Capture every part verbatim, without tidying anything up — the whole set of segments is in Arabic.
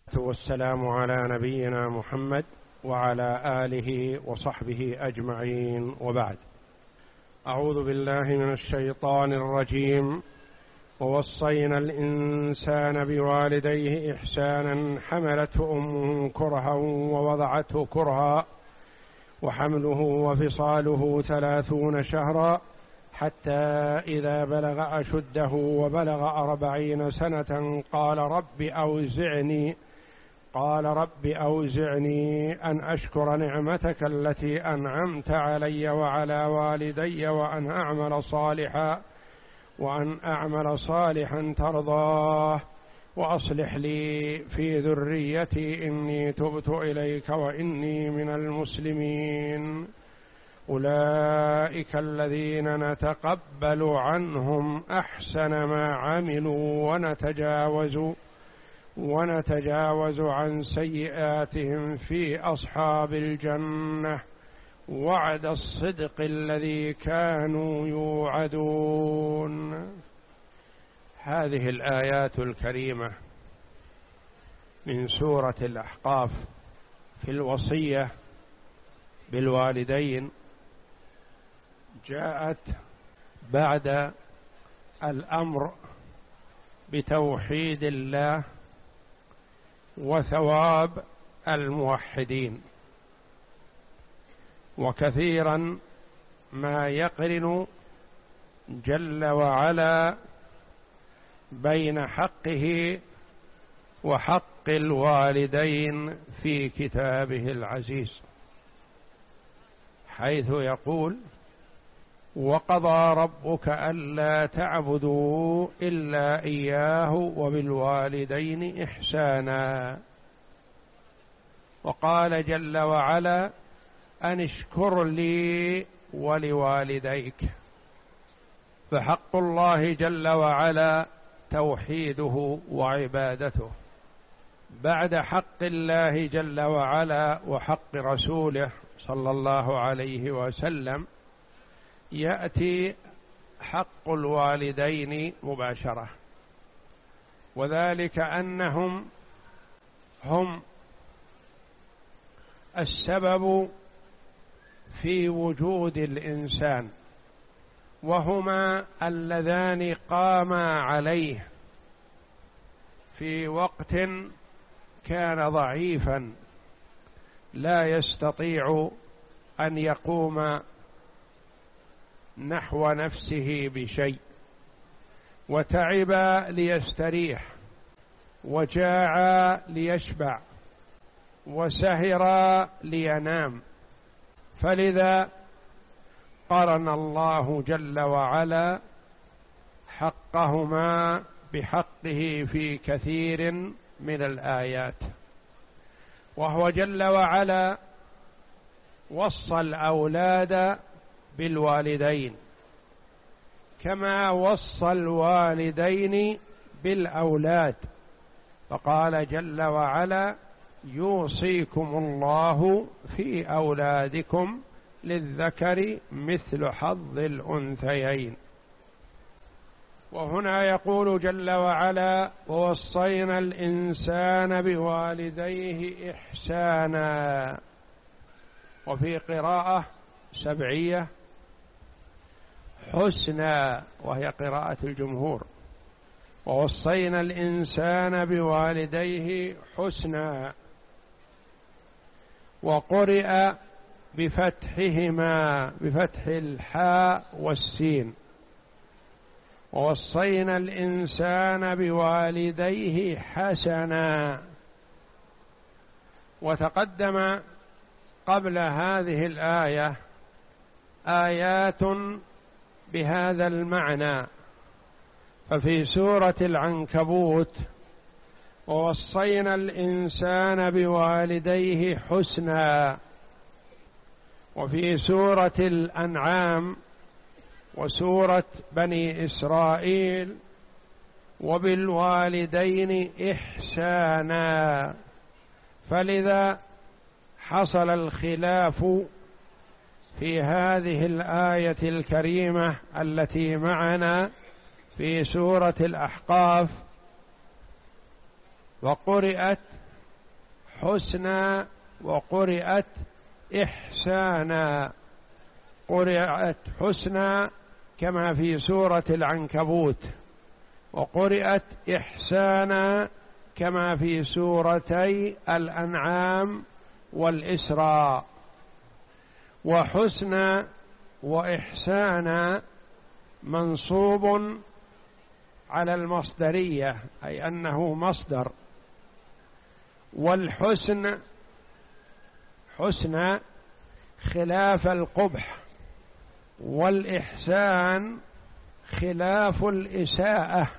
والسلام على نبينا محمد وعلى آله وصحبه أجمعين، وبعد. أعوذ بالله من الشيطان الرجيم. ووصينا الإنسان بوالديه إحسانا حملته أمه كرها ووضعته كرها وحمله وفصاله ثلاثون شهرا حتى إذا بلغ أشده وبلغ أربعين سنة قال رب أوزعني قال رب أوزعني أن أشكر نعمتك التي أنعمت علي وعلى والدي وأن أعمل صالحا وأن أعمل صالحا ترضاه وأصلح لي في ذريتي إني تبت إليك وإني من المسلمين. أولئك الذين نتقبل عنهم أحسن ما عملوا ونتجاوز ونتجاوز عن سيئاتهم في أصحاب الجنة وعد الصدق الذي كانوا يوعدون. هذه الآيات الكريمة من سورة الأحقاف في الوصية بالوالدين جاءت بعد الأمر بتوحيد الله وثواب الموحدين، وكثيرا ما يقرن جل وعلا بين حقه وحق الوالدين في كتابه العزيز، حيث يقول: وقضى ربك ألا تعبدوا إلا إياه وبالوالدين إحسانا. وقال جل وعلا: أن اشكر لي ولوالديك. فحق الله جل وعلا توحيده وعبادته بعد حق الله جل وعلا وحق رسوله صلى الله عليه وسلم. يأتي حق الوالدين مباشرة، وذلك أنهم هم السبب في وجود الإنسان، وهما اللذان قاما عليه في وقت كان ضعيفا لا يستطيع أن يقوم نحو نفسه بشيء، وتعب ليستريح، وجاع ليشبع، وسهر لينام. فلذا قرن الله جل وعلا حقهما بحقه في كثير من الآيات. وهو جل وعلا وصى الأولاد بالوالدين كما وصى الوالدين بالأولاد، فقال جل وعلا: يوصيكم الله في أولادكم للذكر مثل حظ الأنثيين. وهنا يقول جل وعلا: ووصينا الإنسان بوالديه إحسانا. وفي قراءة سبعية حسنا، وهي قراءة الجمهور: ووصينا الإنسان بوالديه حسنا. وقرئ بفتحهما بفتح الحاء والسين: ووصينا الإنسان بوالديه حسنا. وتقدم قبل هذه الآية آيات بهذا المعنى، ففي سورة العنكبوت: ووصينا الإنسان بوالديه حسنا. وفي سورة الأنعام وسورة بني إسرائيل: وبالوالدين إحسانا. فلذا حصل الخلاف في هذه الآية الكريمة التي معنا في سورة الأحقاف، وقرئت حسنا وقرئت إحسانا. قرئت حسنا كما في سورة العنكبوت، وقرئت إحسانا كما في سورتي الأنعام والإسراء. وحسنا وإحسانا منصوب على المصدرية، أي أنه مصدر. والحسن حسن خلاف القبح، والإحسان خلاف الإساءة،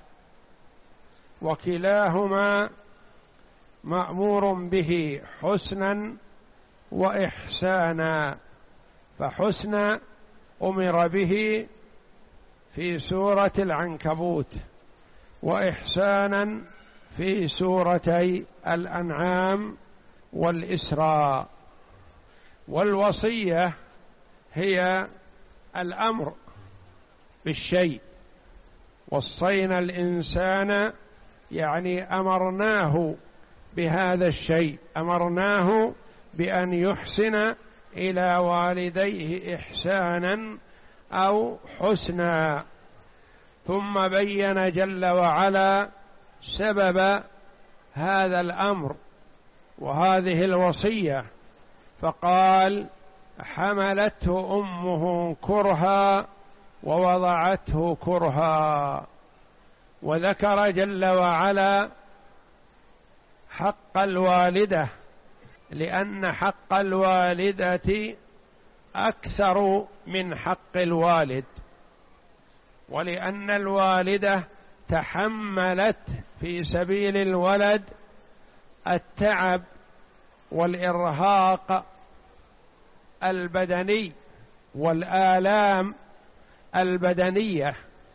وكلاهما مأمور به حسنا وإحسانا. فحسن أمر به في سورة العنكبوت، وإحسانا في سورتي الأنعام والإسراء. والوصية هي الأمر بالشيء. وصينا الإنسان يعني أمرناه بهذا الشيء، أمرناه بأن يحسن إلى والديه إحسانا أو حسنا. ثم بين جل وعلا سبب هذا الأمر وهذه الوصية، فقال: حملته أمه كرها ووضعته كرها. وذكر جل وعلا حق الوالدة، لأن حق الوالدة أكثر من حق الوالد، ولأن الوالدة تحملت في سبيل الولد التعب والإرهاق البدني والآلام البدنية،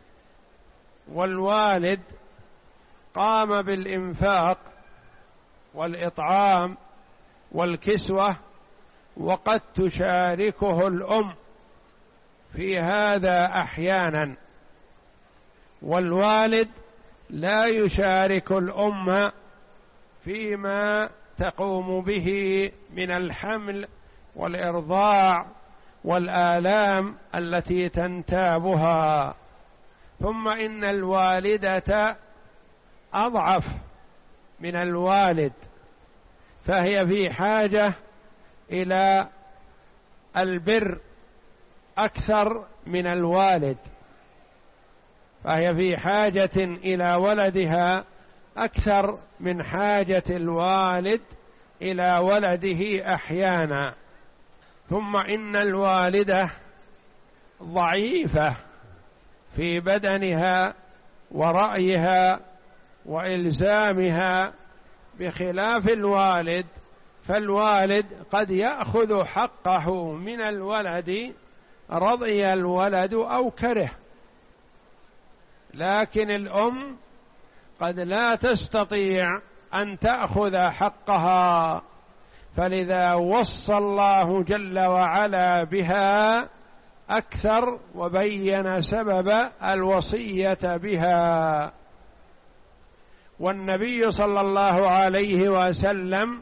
والوالد قام بالإنفاق والإطعام والكسوة، وقد تشاركه الأم في هذا أحيانا، والوالد لا يشارك الأم فيما تقوم به من الحمل والإرضاع والآلام التي تنتابها. ثم إن الوالدة أضعف من الوالد، فهي في حاجة إلى البر أكثر من الوالد، فهي في حاجة إلى ولدها أكثر من حاجة الوالد إلى ولده أحيانا. ثم إن الوالدة ضعيفة في بدنها ورأيها وإلزامها بخلاف الوالد، فالوالد قد يأخذ حقه من الولد رضي الولد أو كره، لكن الأم قد لا تستطيع أن تأخذ حقها، فلذا وصى الله جل وعلا بها أكثر وبين سبب الوصية بها. والنبي صلى الله عليه وسلم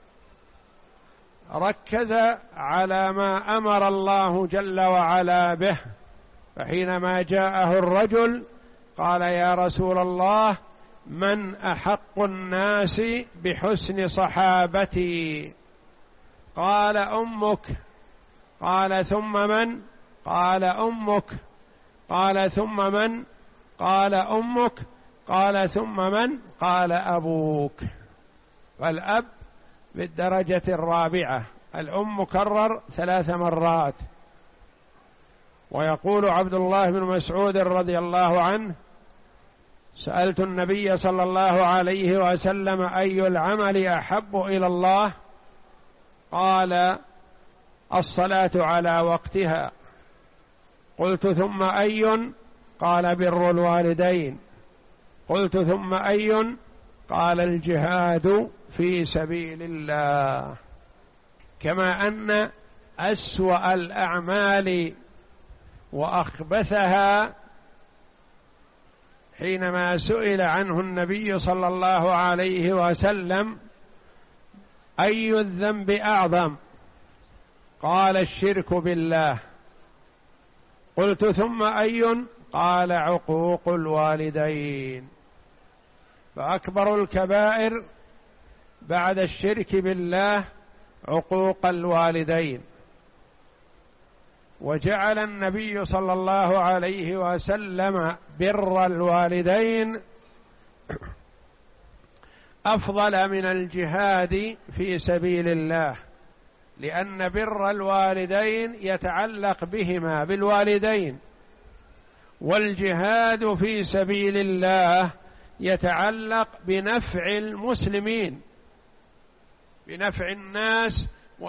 ركز على ما أمر الله جل وعلا به، فحينما جاءه الرجل قال: يا رسول الله، من أحق الناس بحسن صحابتي؟ قال: أمك. قال: ثم من؟ قال: أمك. قال: ثم من؟ قال: أمك. قال: ثم من؟ قال: أبوك. فالأب بالدرجة الرابعة، الأم مكرر ثلاث مرات. ويقول عبد الله بن مسعود رضي الله عنه: سألت النبي صلى الله عليه وسلم: أي العمل أحب إلى الله؟ قال: الصلاة على وقتها. قلت: ثم أي؟ قال: بر الوالدين. قلت: ثم أي؟ قال: الجهاد في سبيل الله. كما أن أسوأ الأعمال وأخبثها حينما سئل عنه النبي صلى الله عليه وسلم أي الذنب أعظم؟ قال الشرك بالله. قلت ثم أي؟ قال عقوق الوالدين. فأكبر الكبائر بعد الشرك بالله عقوق الوالدين. وجعل النبي صلى الله عليه وسلم بر الوالدين أفضل من الجهاد في سبيل الله، لأن بر الوالدين يتعلق بهما بالوالدين، والجهاد في سبيل الله يتعلق بنفع المسلمين، بنفع الناس